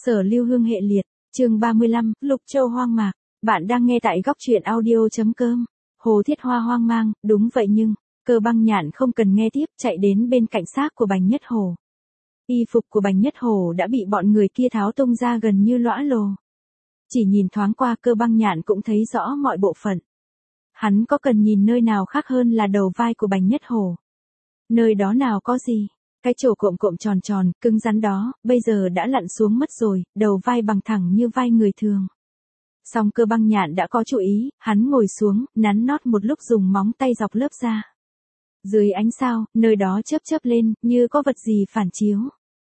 Sở Lưu Hương hệ liệt, chương 35, Lục Châu hoang mạc. Bạn đang nghe tại góc truyện audio.com. Hồ Thiết Hoa hoang mang, đúng vậy nhưng, Cơ Băng Nhạn không cần nghe tiếp, chạy đến bên cạnh xác của Bành Nhất Hổ. Y phục của Bành Nhất Hổ đã bị bọn người kia tháo tung ra gần như lõa lồ. Chỉ nhìn thoáng qua Cơ Băng Nhạn cũng thấy rõ mọi bộ phận. Hắn có cần nhìn nơi nào khác hơn là đầu vai của Bành Nhất Hổ. Nơi đó nào có gì? Cái chỗ cộm cộm tròn tròn, cứng rắn đó, bây giờ đã lặn xuống mất rồi, đầu vai bằng thẳng như vai người thường. Song Cơ Băng Nhạn đã có chú ý, hắn ngồi xuống, nắn nót một lúc dùng móng tay dọc lớp da. Dưới ánh sao, nơi đó chớp chớp lên, như có vật gì phản chiếu.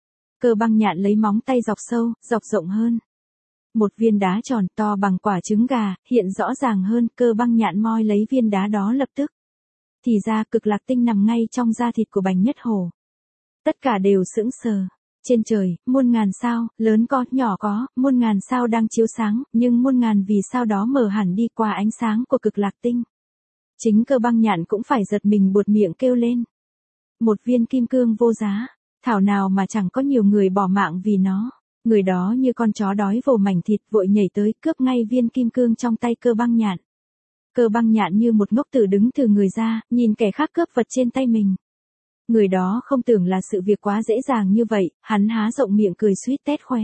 Cơ Băng Nhạn lấy móng tay dọc sâu, dọc rộng hơn. Một viên đá tròn to bằng quả trứng gà, hiện rõ ràng hơn, Cơ Băng Nhạn moi lấy viên đá đó lập tức. Thì ra cực lạc tinh nằm ngay trong da thịt của Bành Nhất Hổ. Tất cả đều sững sờ. Trên trời, muôn ngàn sao, lớn có, nhỏ có, muôn ngàn sao đang chiếu sáng, nhưng muôn ngàn vì sao đó mờ hẳn đi qua ánh sáng của cực lạc tinh. Chính Cơ Băng Nhạn cũng phải giật mình buột miệng kêu lên. Một viên kim cương vô giá, thảo nào mà chẳng có nhiều người bỏ mạng vì nó. Người đó như con chó đói vồ mảnh thịt vội nhảy tới cướp ngay viên kim cương trong tay Cơ Băng Nhạn. Cơ Băng Nhạn như một ngốc tử đứng từ người ra, nhìn kẻ khác cướp vật trên tay mình. Người đó không tưởng là sự việc quá dễ dàng như vậy, hắn há rộng miệng cười suýt tét khóe.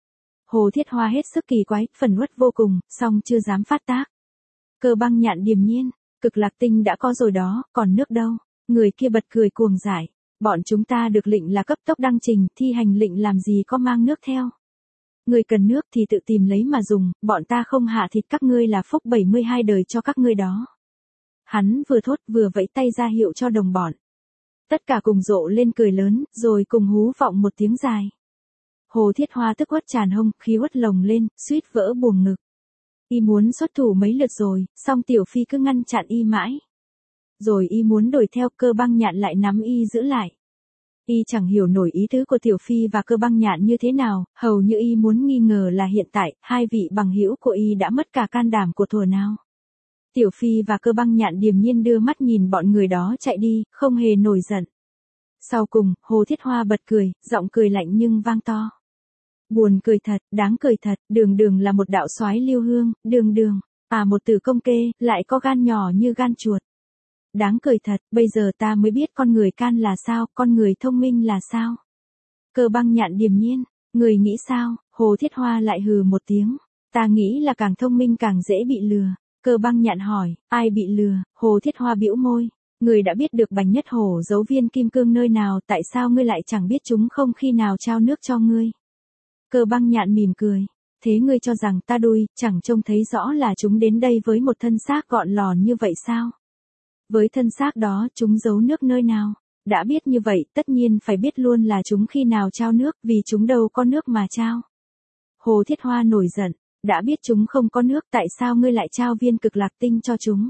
Hồ Thiết Hoa hết sức kỳ quái, phần uất vô cùng, song chưa dám phát tác. Cơ Băng Nhạn điềm nhiên, cực lạc tinh đã có rồi đó, còn nước đâu? Người kia bật cười cuồng dại. Bọn chúng ta được lệnh là cấp tốc đăng trình, thi hành lệnh làm gì có mang nước theo. Người cần nước thì tự tìm lấy mà dùng, bọn ta không hạ thịt các ngươi là phúc 72 đời cho các ngươi đó. Hắn vừa thốt vừa vẫy tay ra hiệu cho đồng bọn. Tất cả cùng rộ lên cười lớn, rồi cùng hú vọng một tiếng dài. Hồ Thiết Hoa tức uất tràn hông, khí uất lồng lên, suýt vỡ buồng ngực. Y muốn xuất thủ mấy lượt rồi, song Tiểu Phi cứ ngăn chặn y mãi. Rồi y muốn đuổi theo, Cơ Băng Nhạn lại nắm y giữ lại. Y chẳng hiểu nổi ý tứ của Tiểu Phi và Cơ Băng Nhạn như thế nào, hầu như y muốn nghi ngờ là hiện tại, hai vị bằng hữu của y đã mất cả can đảm của thuở nào. Tiểu Phi và Cơ Băng Nhạn điềm nhiên đưa mắt nhìn bọn người đó chạy đi, không hề nổi giận. Sau cùng, Hồ Thiết Hoa bật cười, giọng cười lạnh nhưng vang to. Buồn cười thật, đáng cười thật, đường đường là một đạo soái Lưu Hương, đường đường, một tử công kê, lại có gan nhỏ như gan chuột. Đáng cười thật, bây giờ ta mới biết con người can là sao, con người thông minh là sao. Cơ Băng Nhạn điềm nhiên, người nghĩ sao? Hồ Thiết Hoa lại hừ một tiếng. Ta nghĩ là càng thông minh càng dễ bị lừa. Cơ Băng Nhạn hỏi, ai bị lừa? Hồ Thiết Hoa bĩu môi. Người đã biết được Bành Nhất Hổ giấu viên kim cương nơi nào, tại sao ngươi lại chẳng biết chúng không khi nào trao nước cho ngươi? Cơ Băng Nhạn mỉm cười. Thế ngươi cho rằng ta đuôi, chẳng trông thấy rõ là chúng đến đây với một thân xác gọn lòn như vậy sao? Với thân xác đó, chúng giấu nước nơi nào? Đã biết như vậy, tất nhiên phải biết luôn là chúng khi nào trao nước, vì chúng đâu có nước mà trao. Hồ Thiết Hoa nổi giận. Đã biết chúng không có nước, tại sao ngươi lại trao viên cực lạc tinh cho chúng?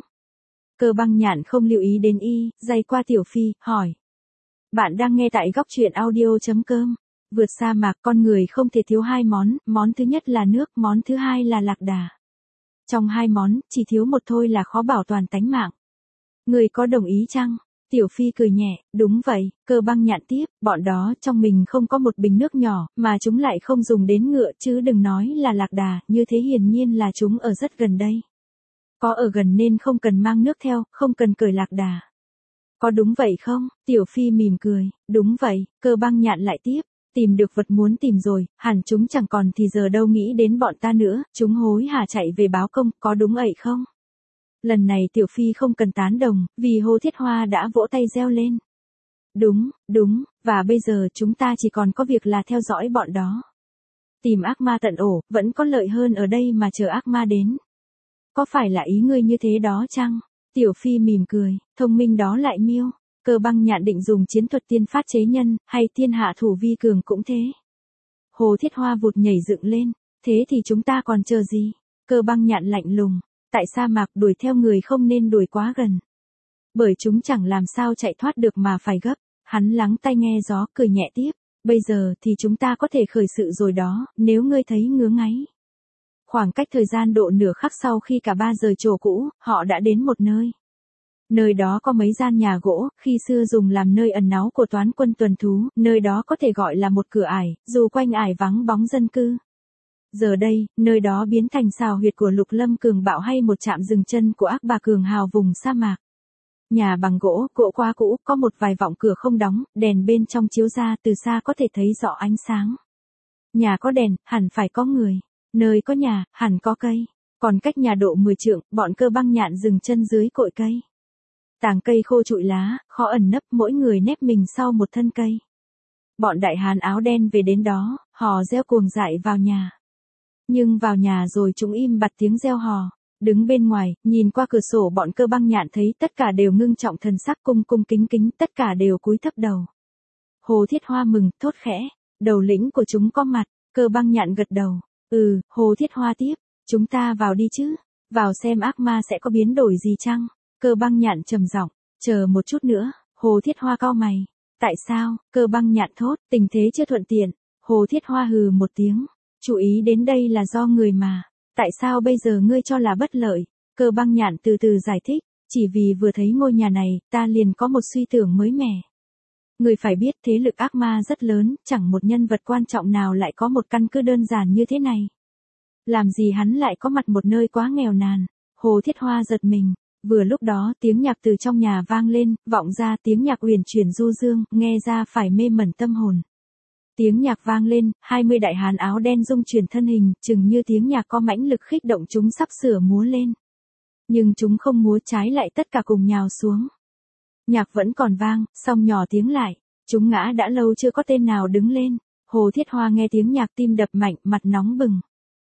Cơ Băng Nhạn không lưu ý đến y, giày qua Tiểu Phi, hỏi. Bạn đang nghe tại góc truyện audio.com. Vượt sa mạc, con người không thể thiếu hai món thứ nhất là nước, món thứ hai là lạc đà. Trong hai món, chỉ thiếu một thôi là khó bảo toàn tánh mạng. Người có đồng ý chăng? Tiểu Phi cười nhẹ, đúng vậy. Cơ Băng Nhạn tiếp, bọn đó trong mình không có một bình nước nhỏ, mà chúng lại không dùng đến ngựa, chứ đừng nói là lạc đà, như thế hiển nhiên là chúng ở rất gần đây. Có ở gần nên không cần mang nước theo, không cần cởi lạc đà. Có đúng vậy không? Tiểu Phi mỉm cười, đúng vậy. Cơ Băng Nhạn lại tiếp, tìm được vật muốn tìm rồi, hẳn chúng chẳng còn thì giờ đâu nghĩ đến bọn ta nữa, chúng hối hả chạy về báo công, có đúng vậy không? Lần này Tiểu Phi không cần tán đồng, vì Hồ Thiết Hoa đã vỗ tay reo lên. Đúng, và bây giờ chúng ta chỉ còn có việc là theo dõi bọn đó. Tìm ác ma tận ổ, vẫn có lợi hơn ở đây mà chờ ác ma đến. Có phải là ý ngươi như thế đó chăng? Tiểu Phi mỉm cười, thông minh đó lại miêu. Cơ Băng Nhạn định dùng chiến thuật tiên phát chế nhân, hay thiên hạ thủ vi cường cũng thế. Hồ Thiết Hoa vụt nhảy dựng lên, thế thì chúng ta còn chờ gì? Cơ Băng Nhạn lạnh lùng. Tại sa mạc đuổi theo người không nên đuổi quá gần. Bởi chúng chẳng làm sao chạy thoát được mà phải gấp. Hắn lắng tai nghe gió cười nhẹ tiếp. Bây giờ thì chúng ta có thể khởi sự rồi đó, nếu ngươi thấy ngứa ngáy. Khoảng cách thời gian độ nửa khắc sau khi cả ba rời chỗ cũ, họ đã đến một nơi. Nơi đó có mấy gian nhà gỗ, khi xưa dùng làm nơi ẩn náu của toán quân tuần thú, nơi đó có thể gọi là một cửa ải, dù quanh ải vắng bóng dân cư. Giờ đây, nơi đó biến thành xào huyệt của Lục Lâm Cường Bạo hay một trạm dừng chân của ác bà Cường Hào vùng sa mạc. Nhà bằng gỗ, gỗ quá cũ, có một vài vọng cửa không đóng, đèn bên trong chiếu ra từ xa có thể thấy rõ ánh sáng. Nhà có đèn, hẳn phải có người. Nơi có nhà, hẳn có cây. Còn cách nhà độ 10 trượng, bọn Cơ Băng Nhạn dừng chân dưới cội cây. Tàng cây khô trụi lá, khó ẩn nấp, mỗi người nép mình sau một thân cây. Bọn đại hán áo đen về đến đó, hò reo cuồng dại vào nhà. Nhưng vào nhà rồi chúng im bặt tiếng reo hò. Đứng bên ngoài, nhìn qua cửa sổ bọn Cơ Băng Nhạn thấy tất cả đều ngưng trọng thần sắc, cung cung kính kính, tất cả đều cúi thấp đầu. Hồ Thiết Hoa mừng, thốt khẽ, đầu lĩnh của chúng có mặt. Cơ Băng Nhạn gật đầu. Hồ Thiết Hoa tiếp, chúng ta vào đi chứ, vào xem ác ma sẽ có biến đổi gì chăng? Cơ Băng Nhạn trầm giọng, chờ một chút nữa. Hồ Thiết Hoa cau mày. Tại sao? Cơ Băng Nhạn thốt, tình thế chưa thuận tiện. Hồ Thiết Hoa hừ một tiếng, chú ý đến đây là do người mà. Tại sao bây giờ ngươi cho là bất lợi? Cơ Băng Nhạn từ từ giải thích, chỉ vì vừa thấy ngôi nhà này, ta liền có một suy tưởng mới mẻ. Người phải biết thế lực ác ma rất lớn, chẳng một nhân vật quan trọng nào lại có một căn cứ đơn giản như thế này. Làm gì hắn lại có mặt một nơi quá nghèo nàn? Hồ Thiết Hoa giật mình. Vừa lúc đó tiếng nhạc từ trong nhà vang lên, vọng ra tiếng nhạc uyển chuyển du dương, nghe ra phải mê mẩn tâm hồn. Tiếng nhạc vang lên, 20 đại hán áo đen rung chuyển thân hình, chừng như tiếng nhạc có mãnh lực khích động chúng sắp sửa múa lên. Nhưng chúng không múa, trái lại tất cả cùng nhào xuống. Nhạc vẫn còn vang, song nhỏ tiếng lại, chúng ngã đã lâu chưa có tên nào đứng lên. Hồ Thiết Hoa nghe tiếng nhạc tim đập mạnh, mặt nóng bừng.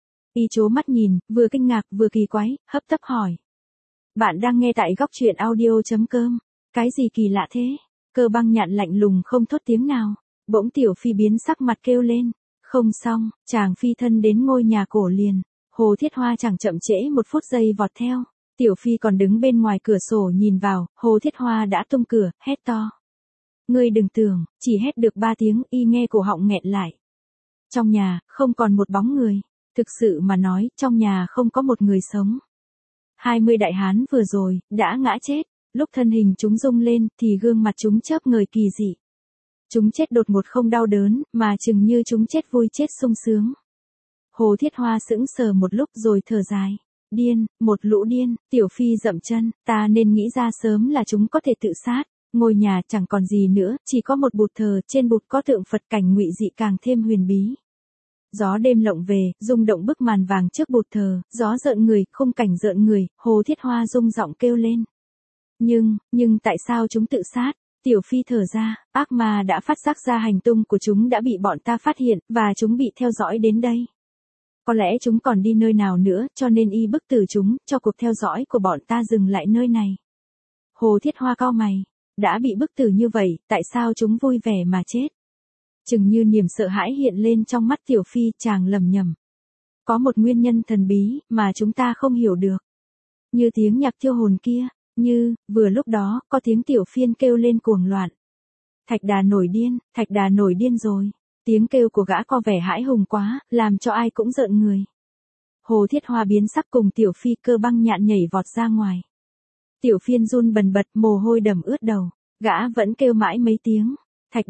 Y trố mắt nhìn, vừa kinh ngạc vừa kỳ quái, hấp tấp hỏi. Bạn đang nghe tại góc truyện audio.com. Cái gì kỳ lạ thế? Cơ Băng Nhạn lạnh lùng không thốt tiếng nào. Bỗng Tiểu Phi biến sắc mặt kêu lên. Không xong, chàng phi thân đến ngôi nhà cổ liền. Hồ Thiết Hoa chẳng chậm trễ một phút giây vọt theo. Tiểu Phi còn đứng bên ngoài cửa sổ nhìn vào, Hồ Thiết Hoa đã tung cửa, hét to. Ngươi đừng tưởng, chỉ hét được 3 tiếng, y nghe cổ họng nghẹn lại. Trong nhà, không còn một bóng người. Thực sự mà nói, trong nhà không có một người sống. 20 đại hán vừa rồi, đã ngã chết. Lúc thân hình chúng rung lên, thì gương mặt chúng chớp ngời kỳ dị. Chúng chết đột ngột không đau đớn, mà chừng như chúng chết vui chết sung sướng. Hồ Thiết Hoa sững sờ một lúc rồi thở dài. Điên, một lũ điên. Tiểu Phi dậm chân, ta nên nghĩ ra sớm là chúng có thể tự sát. Ngôi nhà chẳng còn gì nữa, chỉ có một bụt thờ, trên bụt có tượng Phật, cảnh ngụy dị càng thêm huyền bí. Gió đêm lộng về, rung động bức màn vàng trước bụt thờ, gió rợn người, khung cảnh rợn người, Hồ Thiết Hoa rung giọng kêu lên. Nhưng tại sao chúng tự sát? Tiểu Phi thở ra, ác ma đã phát giác ra hành tung của chúng đã bị bọn ta phát hiện, và chúng bị theo dõi đến đây. Có lẽ chúng còn đi nơi nào nữa, cho nên y bức tử chúng, cho cuộc theo dõi của bọn ta dừng lại nơi này. Hồ Thiết Hoa cau mày, đã bị bức tử như vậy, tại sao chúng vui vẻ mà chết? Chừng như niềm sợ hãi hiện lên trong mắt Tiểu Phi, chàng lầm nhầm. Có một nguyên nhân thần bí, mà chúng ta không hiểu được. Như tiếng nhạc thiêu hồn kia, vừa lúc đó, có tiếng Tiểu Phiên kêu lên cuồng loạn. Thạch Đà nổi điên rồi. Tiếng kêu của gã có vẻ hãi hùng quá, làm cho ai cũng rợn người. Hồ Thiết Hoa biến sắc cùng Tiểu Phi, Cơ Băng Nhạn nhảy vọt ra ngoài. Tiểu Phiên run bần bật, mồ hôi đầm ướt đầu, gã vẫn kêu mãi mấy tiếng. Thạch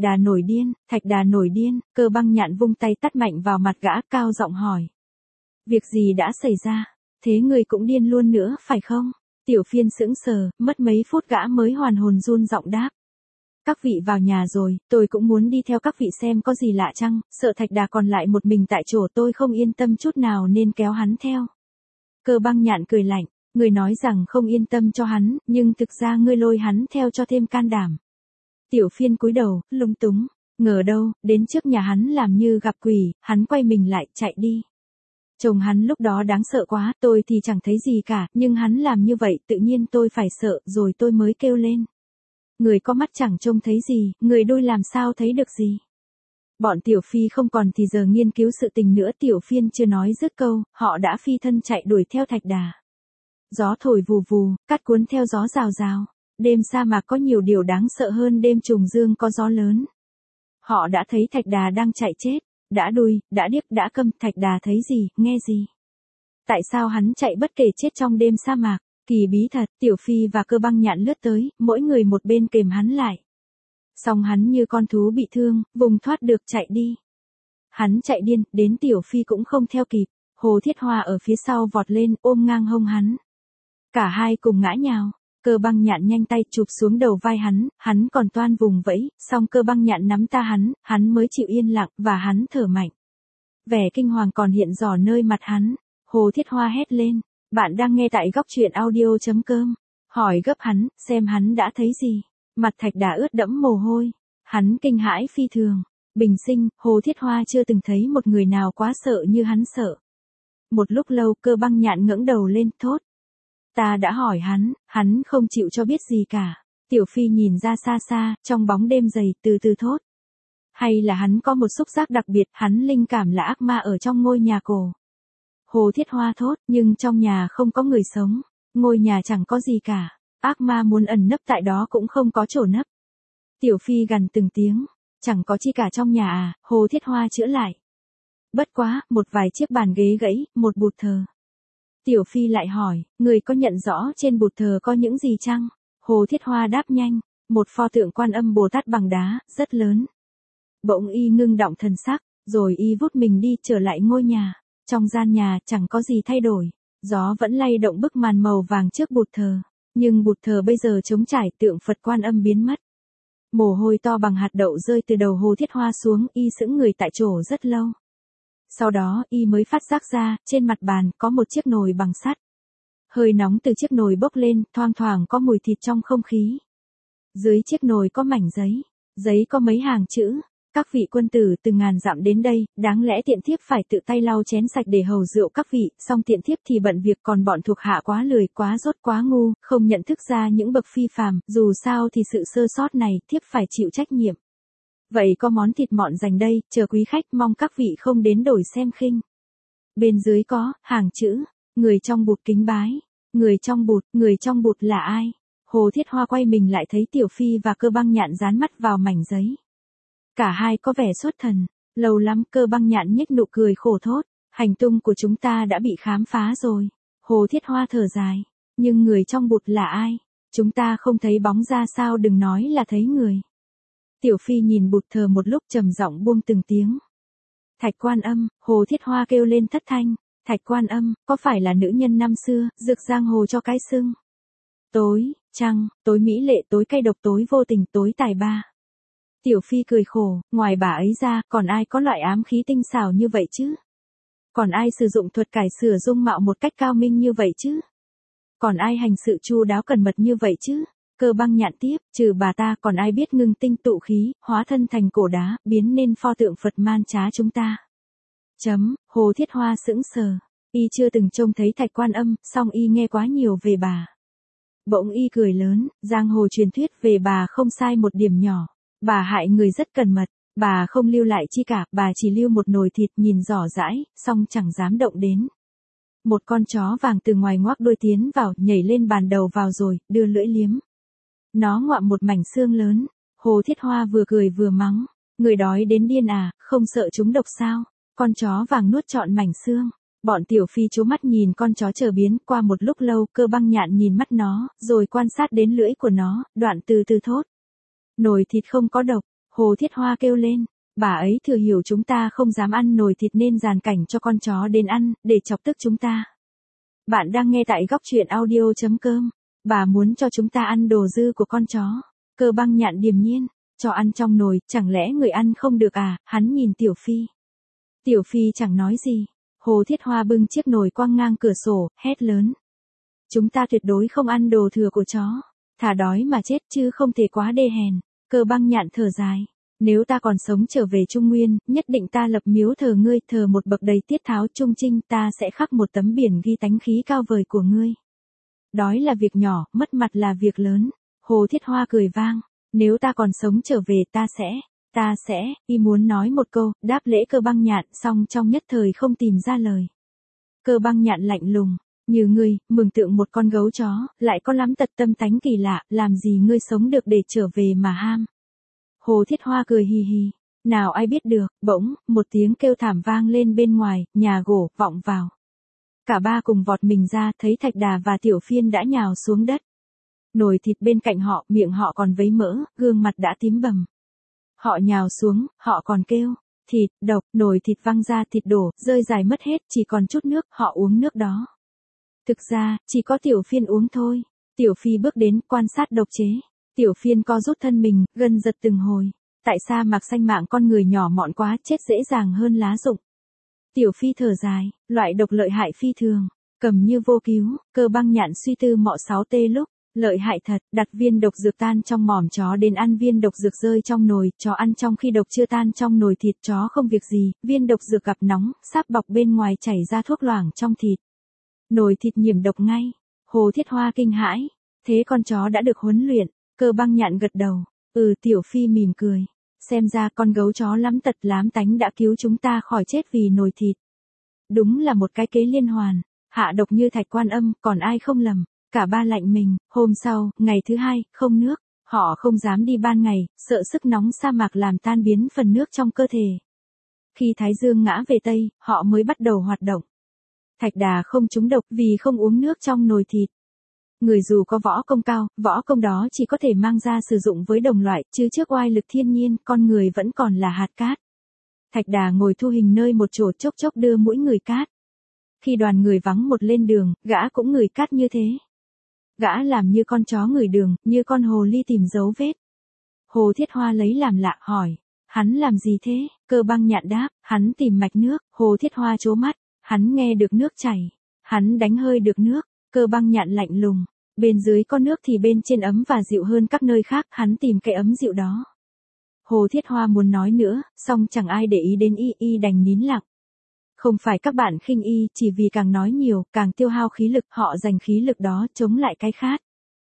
Đà nổi điên, Cơ Băng Nhạn vung tay tát mạnh vào mặt gã, cao giọng hỏi. Việc gì đã xảy ra? Thế người cũng điên luôn nữa, phải không? Tiểu Phiên sững sờ, mất mấy phút gã mới hoàn hồn run giọng đáp. Các vị vào nhà rồi, tôi cũng muốn đi theo các vị xem có gì lạ chăng, sợ Thạch Đà còn lại một mình tại chỗ tôi không yên tâm chút nào nên kéo hắn theo. Cơ Băng Nhạn cười lạnh, người nói rằng không yên tâm cho hắn, nhưng thực ra ngươi lôi hắn theo cho thêm can đảm. Tiểu Phiên cúi đầu, lúng túng, ngờ đâu, đến trước nhà hắn làm như gặp quỷ, hắn quay mình lại, chạy đi. Chồng hắn lúc đó đáng sợ quá, tôi thì chẳng thấy gì cả, nhưng hắn làm như vậy tự nhiên tôi phải sợ, rồi tôi mới kêu lên. Người có mắt chẳng trông thấy gì, người đôi làm sao thấy được gì. Bọn Tiểu Phi không còn thì giờ nghiên cứu sự tình nữa. Tiểu Phiên chưa nói dứt câu, họ đã phi thân chạy đuổi theo Thạch Đà. Gió thổi vù vù, cát cuốn theo gió rào rào. Đêm sa mạc có nhiều điều đáng sợ hơn đêm trùng dương có gió lớn. Họ đã thấy Thạch Đà đang chạy chết, đã đuôi, đã điếc, đã câm. Thạch Đà thấy gì, nghe gì? Tại sao hắn chạy bất kể chết trong đêm sa mạc? Kỳ bí thật. Tiểu Phi và Cơ Băng Nhạn lướt tới, mỗi người một bên kềm hắn lại. Song hắn như con thú bị thương, vùng thoát được chạy đi. Hắn chạy điên, đến Tiểu Phi cũng không theo kịp. Hồ Thiết Hoa ở phía sau vọt lên, ôm ngang hông hắn. Cả hai cùng ngã nhào. Cơ Băng Nhạn nhanh tay chụp xuống đầu vai hắn còn toan vùng vẫy, song Cơ Băng Nhạn nắm ta hắn mới chịu yên lặng, và hắn thở mạnh. Vẻ kinh hoàng còn hiện rõ nơi mặt hắn. Hồ Thiết Hoa hét lên, bạn đang nghe tại góc truyện audio.com. Hỏi gấp hắn, xem hắn đã thấy gì. Mặt Thạch Đà ướt đẫm mồ hôi. Hắn kinh hãi phi thường. Bình sinh, Hồ Thiết Hoa chưa từng thấy một người nào quá sợ như hắn sợ. Một lúc lâu Cơ Băng Nhạn ngẩng đầu lên, thốt. Ta đã hỏi hắn không chịu cho biết gì cả. Tiểu Phi nhìn ra xa xa, trong bóng đêm dày, từ từ thốt. Hay là hắn có một xúc giác đặc biệt, hắn linh cảm là ác ma ở trong ngôi nhà cổ. Hồ Thiết Hoa thốt, nhưng trong nhà không có người sống. Ngôi nhà chẳng có gì cả. Ác ma muốn ẩn nấp tại đó cũng không có chỗ nấp. Tiểu Phi gằn từng tiếng. Chẳng có chi cả trong nhà à, Hồ Thiết Hoa chữa lại. Bất quá, một vài chiếc bàn ghế gãy, một bụt thờ. Tiểu Phi lại hỏi, người có nhận rõ trên bụt thờ có những gì chăng? Hồ Thiết Hoa đáp nhanh, một pho tượng Quan Âm Bồ Tát bằng đá, rất lớn. Bỗng y ngưng động thần sắc, rồi y vút mình đi trở lại ngôi nhà. Trong gian nhà chẳng có gì thay đổi, gió vẫn lay động bức màn màu vàng trước bụt thờ. Nhưng bụt thờ bây giờ trống trải, tượng Phật Quan Âm biến mất. Mồ hôi to bằng hạt đậu rơi từ đầu Hồ Thiết Hoa xuống, y sững người tại chỗ rất lâu. Sau đó, y mới phát giác ra, trên mặt bàn, có một chiếc nồi bằng sắt. Hơi nóng từ chiếc nồi bốc lên, thoang thoảng có mùi thịt trong không khí. Dưới chiếc nồi có mảnh giấy. Giấy có mấy hàng chữ. Các vị quân tử từ ngàn dặm đến đây, đáng lẽ tiện thiếp phải tự tay lau chén sạch để hầu rượu các vị, song tiện thiếp thì bận việc, còn bọn thuộc hạ quá lười, quá dốt, quá ngu, không nhận thức ra những bậc phi phàm, dù sao thì sự sơ sót này, thiếp phải chịu trách nhiệm. Vậy có món thịt mọn dành đây, chờ quý khách, mong các vị không đến đổi xem khinh. Bên dưới có hàng chữ, người trong bụt kính bái. Người trong bụt là ai? Hồ Thiết Hoa quay mình lại thấy Tiểu Phi và Cơ Băng Nhạn dán mắt vào mảnh giấy. Cả hai có vẻ xuất thần. Lâu lắm Cơ Băng Nhạn nhếch nụ cười khổ thốt. Hành tung của chúng ta đã bị khám phá rồi. Hồ Thiết Hoa thở dài. Nhưng người trong bụt là ai? Chúng ta không thấy bóng ra sao, đừng nói là thấy người. Tiểu Phi nhìn bụt thờ một lúc, trầm giọng buông từng tiếng. Thạch Quan Âm. Hồ Thiết Hoa kêu lên thất thanh. Thạch Quan Âm, có phải là nữ nhân năm xưa, rực giang hồ cho cái xưng? Tối, trăng, tối mỹ lệ, tối cay độc, tối vô tình, tối tài ba. Tiểu Phi cười khổ, ngoài bà ấy ra, còn ai có loại ám khí tinh xảo như vậy chứ? Còn ai sử dụng thuật cải sửa dung mạo một cách cao minh như vậy chứ? Còn ai hành sự chu đáo cẩn mật như vậy chứ? Cơ Băng Nhạn tiếp, trừ bà ta còn ai biết ngưng tinh tụ khí, hóa thân thành cổ đá, biến nên pho tượng Phật man trá chúng ta. Hồ Thiết Hoa sững sờ. Y chưa từng trông thấy Thạch Quan Âm, song y nghe quá nhiều về bà. Bỗng y cười lớn, giang hồ truyền thuyết về bà không sai một điểm nhỏ. Bà hại người rất cẩn mật, bà không lưu lại chi cả, bà chỉ lưu một nồi thịt nhìn rõ rãi, song chẳng dám động đến. Một con chó vàng từ ngoài ngoác đuôi tiến vào, nhảy lên bàn đầu vào rồi, đưa lưỡi liếm. Nó ngoạm một mảnh xương lớn. Hồ Thiết Hoa vừa cười vừa mắng. Người đói đến điên à, không sợ chúng độc sao? Con chó vàng nuốt trọn mảnh xương. Bọn Tiểu Phi trố mắt nhìn con chó chờ biến, qua một lúc lâu Cơ Băng Nhạn nhìn mắt nó, rồi quan sát đến lưỡi của nó, đoạn từ từ thốt. Nồi thịt không có độc. Hồ Thiết Hoa kêu lên. Bà ấy thừa hiểu chúng ta không dám ăn nồi thịt nên dàn cảnh cho con chó đến ăn, để chọc tức chúng ta. Bạn đang nghe tại góc truyện audio.com. Bà muốn cho chúng ta ăn đồ dư của con chó. Cơ Băng Nhạn điềm nhiên. Cho ăn trong nồi, chẳng lẽ người ăn không được à? Hắn nhìn Tiểu Phi. Tiểu Phi chẳng nói gì. Hồ Thiết Hoa bưng chiếc nồi quăng ngang cửa sổ, hét lớn. Chúng ta tuyệt đối không ăn đồ thừa của chó. Thà đói mà chết chứ không thể quá đê hèn. Cơ Băng Nhạn thở dài. Nếu ta còn sống trở về Trung Nguyên, nhất định ta lập miếu thờ ngươi, thờ một bậc đầy tiết tháo trung trinh, ta sẽ khắc một tấm biển ghi tánh khí cao vời của ngươi. Đói là việc nhỏ, mất mặt là việc lớn. Hồ Thiết Hoa cười vang. Nếu ta còn sống trở về ta sẽ, y muốn nói một câu, đáp lễ Cơ Băng Nhạn, song trong nhất thời không tìm ra lời. Cơ Băng Nhạn lạnh lùng. Như ngươi, mường tượng một con gấu chó, lại có lắm tật tâm tánh kỳ lạ, làm gì ngươi sống được để trở về mà ham. Hồ Thiết Hoa cười hì hì. Nào ai biết được, bỗng, một tiếng kêu thảm vang lên bên ngoài, nhà gỗ, vọng vào. Cả ba cùng vọt mình ra, thấy Thạch Đà và Tiểu Phiên đã nhào xuống đất. Nồi thịt bên cạnh họ, miệng họ còn vấy mỡ, gương mặt đã tím bầm. Họ nhào xuống, họ còn kêu. Thịt, độc, nồi thịt văng ra, thịt đổ, rơi dài mất hết, chỉ còn chút nước, họ uống nước đó. Thực ra, chỉ có Tiểu Phiên uống thôi. Tiểu Phi bước đến, quan sát độc chế. Tiểu Phiên co rút thân mình, gân giật từng hồi. Tại sa mạc xanh mạng con người nhỏ mọn quá, chết dễ dàng hơn lá rụng. Tiểu Phi thở dài, loại độc lợi hại phi thường, cầm như vô cứu. Cơ Băng Nhạn suy tư mọ 6 tê lúc, lợi hại thật, đặt viên độc dược tan trong mỏm chó đến ăn viên độc dược rơi trong nồi, chó ăn trong khi độc chưa tan trong nồi thịt, chó không việc gì, viên độc dược gặp nóng, sáp bọc bên ngoài chảy ra thuốc loảng trong thịt. Nồi thịt nhiễm độc ngay. Hồ Thiết Hoa kinh hãi, thế con chó đã được huấn luyện. Cơ Băng Nhạn gật đầu, Tiểu Phi mỉm cười, xem ra con gấu chó lắm tật lám tánh đã cứu chúng ta khỏi chết vì nồi thịt. Đúng là một cái kế liên hoàn, hạ độc như Thạch Quan Âm, còn ai không lầm. Cả ba lạnh mình. Hôm sau, ngày thứ hai, không nước, họ không dám đi ban ngày, sợ sức nóng sa mạc làm tan biến phần nước trong cơ thể. Khi Thái Dương ngã về Tây, họ mới bắt đầu hoạt động. Thạch Đà không trúng độc vì không uống nước trong nồi thịt. Người dù có võ công cao, võ công đó chỉ có thể mang ra sử dụng với đồng loại, chứ trước oai lực thiên nhiên, con người vẫn còn là hạt cát. Thạch Đà ngồi thu hình nơi một chỗ chốc chốc đưa mũi người cát. Khi đoàn người vắng một lên đường, gã cũng ngửi cát như thế. Gã làm như con chó ngửi đường, như con hồ ly tìm dấu vết. Hồ Thiết Hoa lấy làm lạ hỏi, hắn làm gì thế? Cơ Băng Nhạn đáp, hắn tìm mạch nước. Hồ Thiết Hoa trố mắt, hắn nghe được nước chảy, hắn đánh hơi được nước. Cơ Băng Nhạn lạnh lùng, bên dưới có nước thì bên trên ấm và dịu hơn các nơi khác, hắn tìm cái ấm dịu đó. Hồ Thiết Hoa muốn nói nữa, song chẳng ai để ý đến y đành nín lặng. Không phải các bạn khinh y, chỉ vì càng nói nhiều, càng tiêu hao khí lực, họ dành khí lực đó chống lại cái khát.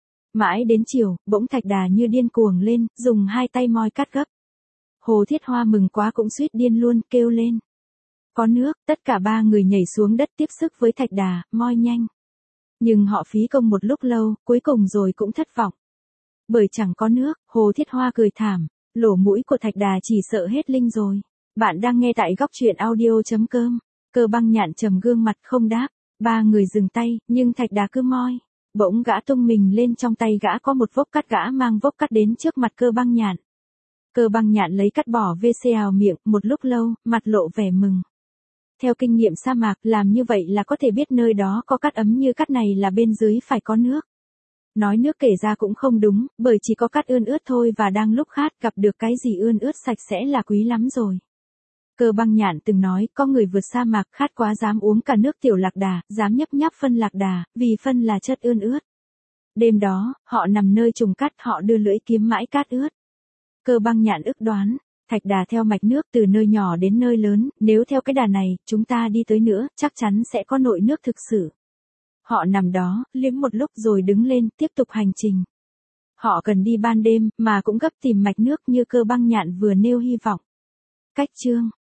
Mãi đến chiều, bỗng Thạch Đà như điên cuồng lên, dùng hai tay moi cát gấp. Hồ Thiết Hoa mừng quá cũng suýt điên luôn, kêu lên. Có nước, tất cả ba người nhảy xuống đất tiếp sức với Thạch Đà, moi nhanh. Nhưng họ phí công một lúc lâu, cuối cùng rồi cũng thất vọng. Bởi chẳng có nước, Hồ Thiết Hoa cười thảm, lỗ mũi của Thạch Đà chỉ sợ hết linh rồi. Bạn đang nghe tại góc truyện audio.com. Cơ Băng Nhạn trầm gương mặt không đáp, ba người dừng tay, nhưng Thạch Đà cứ moi. Bỗng gã tung mình lên, trong tay gã có một vốc cát, gã mang vốc cát đến trước mặt Cơ Băng Nhạn. Cơ Băng Nhạn lấy cát bỏ về xèo miệng, một lúc lâu, mặt lộ vẻ mừng. Theo kinh nghiệm sa mạc, làm như vậy là có thể biết nơi đó có cát ấm như cát này là bên dưới phải có nước. Nói nước kể ra cũng không đúng, bởi chỉ có cát ươn ướt thôi, và đang lúc khát gặp được cái gì ươn ướt sạch sẽ là quý lắm rồi. Cơ Băng Nhạn từng nói, có người vượt sa mạc khát quá dám uống cả nước tiểu lạc đà, dám nhấp nháp phân lạc đà, vì phân là chất ươn ướt. Đêm đó, họ nằm nơi trùng cát, họ đưa lưỡi kiếm mãi cát ướt. Cơ Băng Nhạn ước đoán, Thạch Đà theo mạch nước từ nơi nhỏ đến nơi lớn, nếu theo cái đà này, chúng ta đi tới nữa, chắc chắn sẽ có nội nước thực sự. Họ nằm đó, liếm một lúc rồi đứng lên, tiếp tục hành trình. Họ cần đi ban đêm, mà cũng gấp tìm mạch nước như Cơ Băng Nhạn vừa nêu hy vọng. Cách chương